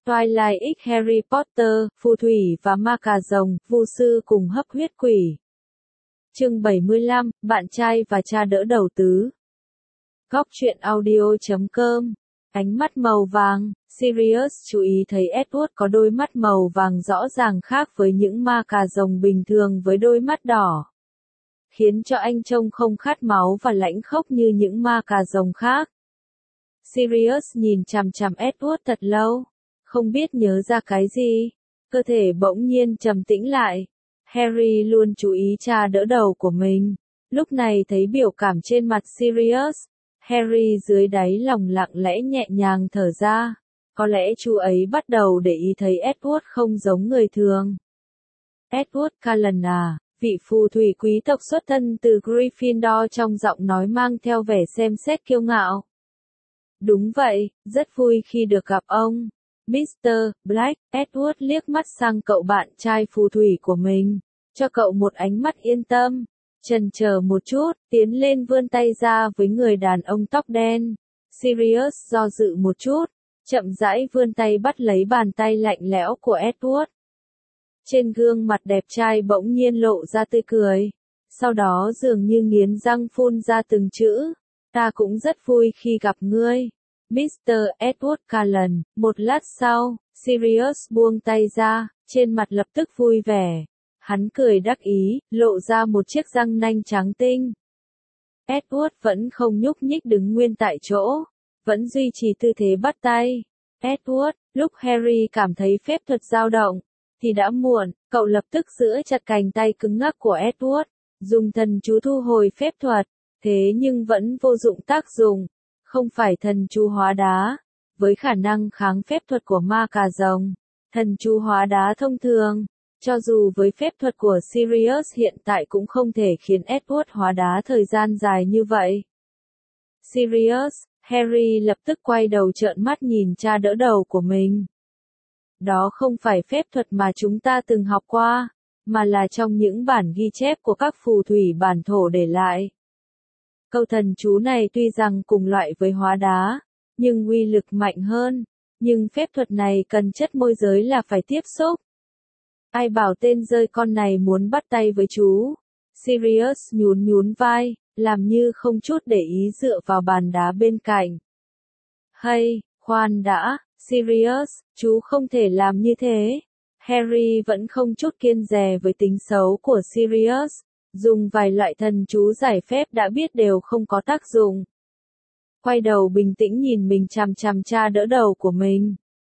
Twilight X Harry Potter, phù thủy và ma cà rồng, vu sư cùng hấp huyết quỷ. Chương 75, bạn trai và cha đỡ đầu tứ. Góc truyện audio.com. Ánh mắt màu vàng, Sirius chú ý thấy Edward có đôi mắt màu vàng rõ ràng khác với những ma cà rồng bình thường với đôi mắt đỏ, khiến cho anh trông không khát máu và lãnh khốc như những ma cà rồng khác. Sirius nhìn chằm chằm Edward thật lâu, không biết nhớ ra cái gì, cơ thể bỗng nhiên trầm tĩnh lại. Harry luôn chú ý cha đỡ đầu của mình, lúc này thấy biểu cảm trên mặt Sirius, Harry dưới đáy lòng lặng lẽ nhẹ nhàng thở ra, có lẽ chú ấy bắt đầu để ý thấy Edward không giống người thường. Edward Cullen à, vị phù thủy quý tộc xuất thân từ Gryffindor trong giọng nói mang theo vẻ xem xét kiêu ngạo. Đúng vậy, rất vui khi được gặp ông, Mr. Black. Edward liếc mắt sang cậu bạn trai phù thủy của mình, cho cậu một ánh mắt yên tâm. Chần chờ một chút, tiến lên vươn tay ra với người đàn ông tóc đen. Sirius do dự một chút, chậm rãi vươn tay bắt lấy bàn tay lạnh lẽo của Edward. Trên gương mặt đẹp trai bỗng nhiên lộ ra tươi cười, sau đó dường như nghiến răng phun ra từng chữ. Ta cũng rất vui khi gặp ngươi, Mr. Edward Cullen. Một lát sau, Sirius buông tay ra, trên mặt lập tức vui vẻ. Hắn cười đắc ý, lộ ra một chiếc răng nanh trắng tinh. Edward vẫn không nhúc nhích đứng nguyên tại chỗ, vẫn duy trì tư thế bắt tay. Edward, lúc Harry cảm thấy phép thuật dao động, thì đã muộn, cậu lập tức giữ chặt cánh tay cứng ngắc của Edward, dùng thần chú thu hồi phép thuật, thế nhưng vẫn vô dụng tác dụng, không phải thần chú hóa đá, với khả năng kháng phép thuật của ma cà rồng, thần chú hóa đá thông thường. Cho dù với phép thuật của Sirius hiện tại cũng không thể khiến Edward hóa đá thời gian dài như vậy. Sirius, Harry lập tức quay đầu trợn mắt nhìn cha đỡ đầu của mình. Đó không phải phép thuật mà chúng ta từng học qua, mà là trong những bản ghi chép của các phù thủy bản thổ để lại. Câu thần chú này tuy rằng cùng loại với hóa đá, nhưng uy lực mạnh hơn, nhưng phép thuật này cần chất môi giới là phải tiếp xúc. Ai bảo tên rơi con này muốn bắt tay với chú? Sirius nhún vai, làm như không chút để ý dựa vào bàn đá bên cạnh. Hay, khoan đã, Sirius, chú không thể làm như thế. Harry vẫn không chút kiêng dè với tính xấu của Sirius, dùng vài loại thần chú giải phép đã biết đều không có tác dụng. Quay đầu bình tĩnh nhìn mình chằm chằm cha đỡ đầu của mình.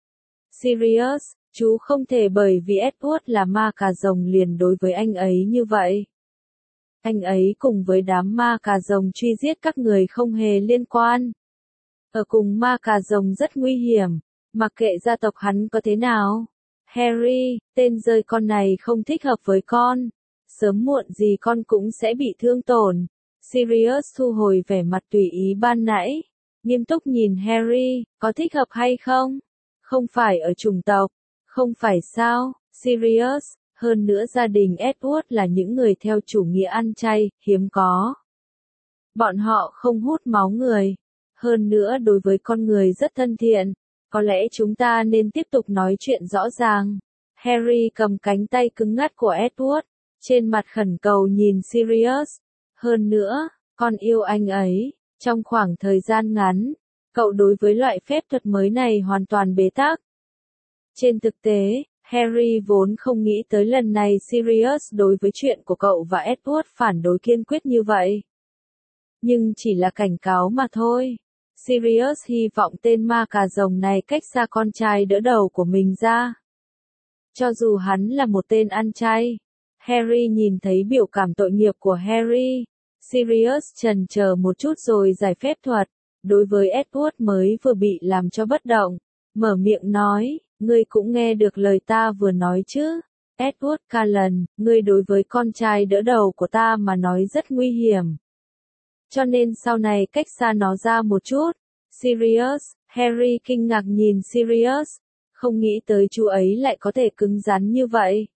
Sirius, chú không thể bởi vì Edward là ma cà rồng liền đối với anh ấy như vậy. Anh ấy cùng với đám ma cà rồng truy giết các người không hề liên quan. Ở cùng ma cà rồng rất nguy hiểm, mặc kệ gia tộc hắn có thế nào. Harry, tên rơi con này không thích hợp với con. Sớm muộn gì con cũng sẽ bị thương tổn. Sirius thu hồi vẻ mặt tùy ý ban nãy, nghiêm túc nhìn Harry, có thích hợp hay không? Không phải ở chủng tộc. Không phải sao, Sirius, hơn nữa gia đình Edward là những người theo chủ nghĩa ăn chay, hiếm có. Bọn họ không hút máu người, hơn nữa đối với con người rất thân thiện, có lẽ chúng ta nên tiếp tục nói chuyện rõ ràng. Harry cầm cánh tay cứng ngắc của Edward, trên mặt khẩn cầu nhìn Sirius. Hơn nữa, con yêu anh ấy, trong khoảng thời gian ngắn, cậu đối với loại phép thuật mới này hoàn toàn bế tắc. Trên thực tế, Harry vốn không nghĩ tới lần này Sirius đối với chuyện của cậu và Edward phản đối kiên quyết như vậy. Nhưng chỉ là cảnh cáo mà thôi. Sirius hy vọng tên ma cà rồng này cách xa con trai đỡ đầu của mình ra. Cho dù hắn là một tên ăn chay. Harry nhìn thấy biểu cảm tội nghiệp của Harry. Sirius chần chờ một chút rồi giải phép thuật. Đối với Edward mới vừa bị làm cho bất động, mở miệng nói. Ngươi cũng nghe được lời ta vừa nói chứ? Edward Cullen, ngươi đối với con trai đỡ đầu của ta mà nói rất nguy hiểm. Cho nên sau này cách xa nó ra một chút. Sirius, Harry kinh ngạc nhìn Sirius, không nghĩ tới chú ấy lại có thể cứng rắn như vậy.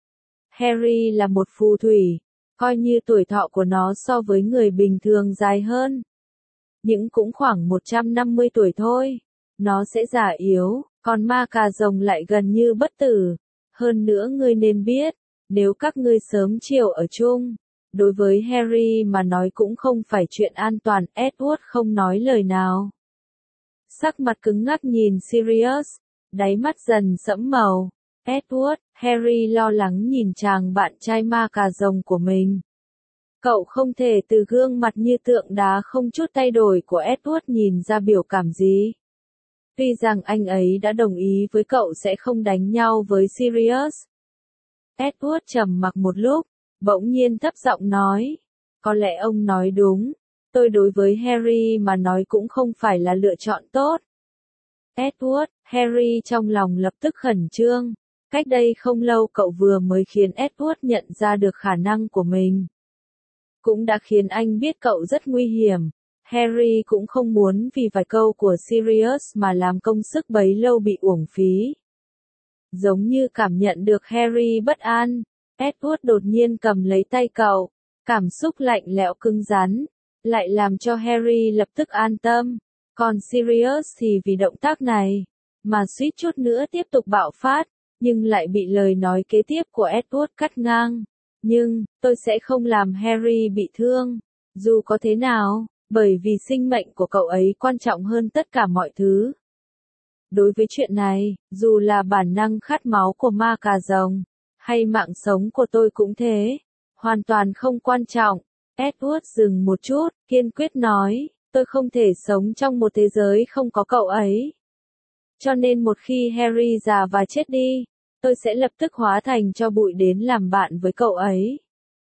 Harry là một phù thủy, coi như tuổi thọ của nó so với người bình thường dài hơn. Nhưng cũng khoảng 150 tuổi thôi. Nó sẽ già yếu, Còn ma cà rồng lại gần như bất tử. Hơn nữa ngươi nên biết, nếu các ngươi sớm chiều ở chung, đối với Harry mà nói cũng không phải chuyện an toàn. Edward không nói lời nào. Sắc mặt cứng ngắc nhìn Sirius, đáy mắt dần sẫm màu. Edward, Harry lo lắng nhìn chàng bạn trai ma cà rồng của mình. Cậu không thể từ gương mặt như tượng đá không chút thay đổi của Edward nhìn ra biểu cảm gì. Tuy rằng anh ấy đã đồng ý với cậu sẽ không đánh nhau với Sirius. Edward trầm mặc một lúc, bỗng nhiên thấp giọng nói. Có lẽ ông nói đúng, tôi đối với Harry mà nói cũng không phải là lựa chọn tốt. Edward, Harry trong lòng lập tức khẩn trương. Cách đây không lâu cậu vừa mới khiến Edward nhận ra được khả năng của mình. Cũng đã khiến anh biết cậu rất nguy hiểm. Harry cũng không muốn vì vài câu của Sirius mà làm công sức bấy lâu bị uổng phí. Giống như cảm nhận được Harry bất an, Edward đột nhiên cầm lấy tay cậu, cảm xúc lạnh lẽo cứng rắn, lại làm cho Harry lập tức an tâm. Còn Sirius thì vì động tác này, mà suýt chút nữa tiếp tục bạo phát, nhưng lại bị lời nói kế tiếp của Edward cắt ngang. Nhưng, tôi sẽ không làm Harry bị thương, dù có thế nào, bởi vì sinh mệnh của cậu ấy quan trọng hơn tất cả mọi thứ. Đối với chuyện này, dù là bản năng khát máu của ma cà rồng, hay mạng sống của tôi cũng thế, hoàn toàn không quan trọng. Edward dừng một chút, kiên quyết nói, tôi không thể sống trong một thế giới không có cậu ấy. Cho nên một khi Harry già và chết đi, tôi sẽ lập tức hóa thành tro bụi đến làm bạn với cậu ấy.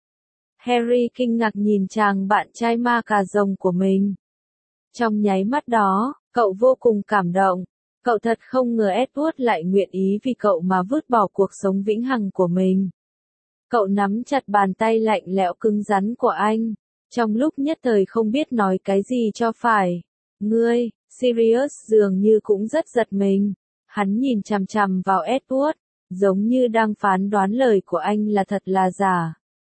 Harry kinh ngạc nhìn chàng bạn trai ma cà rồng của mình. Trong nháy mắt đó, cậu vô cùng cảm động. Cậu thật không ngờ Edward lại nguyện ý vì cậu mà vứt bỏ cuộc sống vĩnh hằng của mình. Cậu nắm chặt bàn tay lạnh lẽo cứng rắn của anh, trong lúc nhất thời không biết nói cái gì cho phải. Ngươi, Sirius dường như cũng rất giật mình. Hắn nhìn chằm chằm vào Edward, giống như đang phán đoán lời của anh là thật là giả.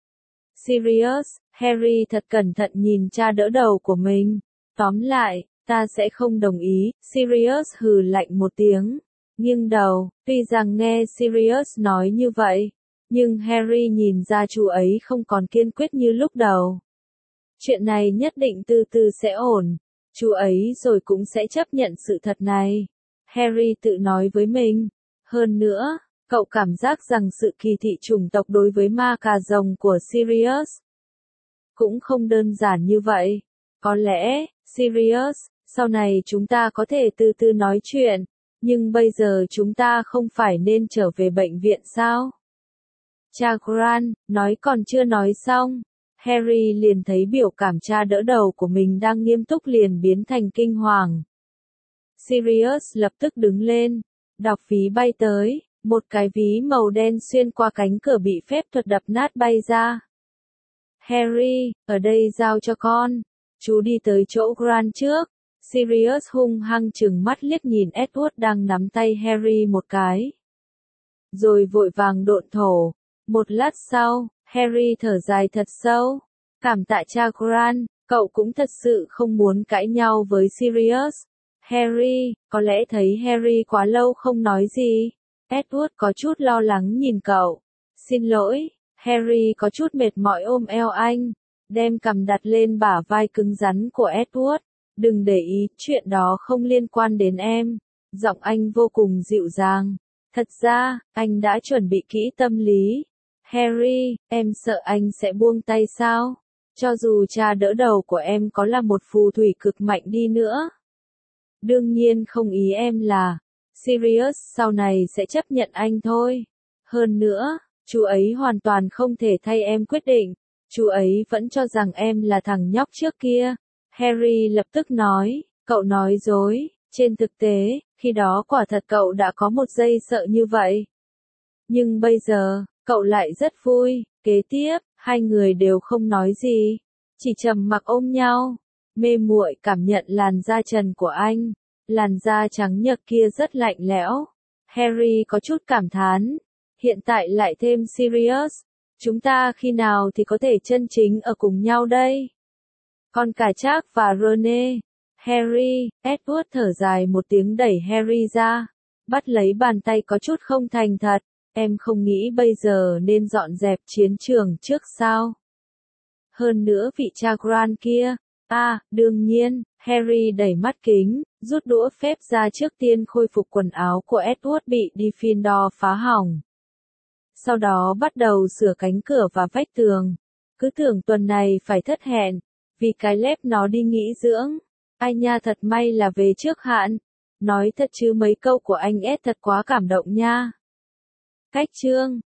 Sirius, Harry thật cẩn thận nhìn cha đỡ đầu của mình. Tóm lại, ta sẽ không đồng ý. Sirius hừ lạnh một tiếng, nghiêng đầu. Tuy rằng nghe Sirius nói như vậy, nhưng Harry nhìn ra chú ấy không còn kiên quyết như lúc đầu. Chuyện này nhất định từ từ sẽ ổn. Chú ấy rồi cũng sẽ chấp nhận sự thật này. Harry tự nói với mình. Hơn nữa, cậu cảm giác rằng sự kỳ thị chủng tộc đối với ma cà rồng của Sirius cũng không đơn giản như vậy. Có lẽ, Sirius, sau này chúng ta có thể từ từ nói chuyện, nhưng bây giờ chúng ta không phải nên trở về bệnh viện sao? Cha Grant, nói còn chưa nói xong, Harry liền thấy biểu cảm cha đỡ đầu của mình đang nghiêm túc liền biến thành kinh hoàng. Sirius lập tức đứng lên, đọc ví bay tới, một cái ví màu đen xuyên qua cánh cửa bị phép thuật đập nát bay ra. Harry, ở đây giao cho con. Chú đi tới chỗ Grant trước. Sirius hung hăng trừng mắt liếc nhìn Edward đang nắm tay Harry một cái. Rồi vội vàng độn thổ. Một lát sau, Harry thở dài thật sâu. Cảm tạ cha Grant, cậu cũng thật sự không muốn cãi nhau với Sirius. Harry, có lẽ thấy Harry quá lâu không nói gì. Edward có chút lo lắng nhìn cậu. Xin lỗi, Harry có chút mệt mỏi ôm eo anh, đem cằm đặt lên bả vai cứng rắn của Edward. Đừng để ý, chuyện đó không liên quan đến em. Giọng anh vô cùng dịu dàng. Thật ra, anh đã chuẩn bị kỹ tâm lý. Harry, em sợ anh sẽ buông tay sao? Cho dù cha đỡ đầu của em có là một phù thủy cực mạnh đi nữa. Đương nhiên không ý em là, Sirius sau này sẽ chấp nhận anh thôi. Hơn nữa, chú ấy hoàn toàn không thể thay em quyết định. Chú ấy vẫn cho rằng em là thằng nhóc trước kia. Harry lập tức nói, cậu nói dối. Trên thực tế, khi đó quả thật cậu đã có một giây sợ như vậy. Nhưng bây giờ, cậu lại rất vui. Kế tiếp, hai người đều không nói gì, chỉ trầm mặc ôm nhau. Mê muội cảm nhận làn da trần của anh. Làn da trắng nhợt kia rất lạnh lẽo. Harry có chút cảm thán. Hiện tại lại thêm Sirius. Chúng ta khi nào thì có thể chân chính ở cùng nhau đây? Còn cả Jack và Rone. Harry, Edward thở dài một tiếng đẩy Harry ra. bắt lấy bàn tay có chút không thành thật. Em không nghĩ bây giờ nên dọn dẹp chiến trường trước sao? Hơn nữa vị cha Grant kia. Đương nhiên, Harry đẩy mắt kính, rút đũa phép ra trước tiên khôi phục quần áo của Edward bị Gryffindor phá hỏng. Sau đó bắt đầu sửa cánh cửa và vách tường. Cứ tưởng tuần này phải thất hẹn, vì cái lép nó đi nghỉ dưỡng. Ai nha, thật may là về trước hạn. Nói thật chứ mấy câu của anh Ed thật quá cảm động nha. Cách chương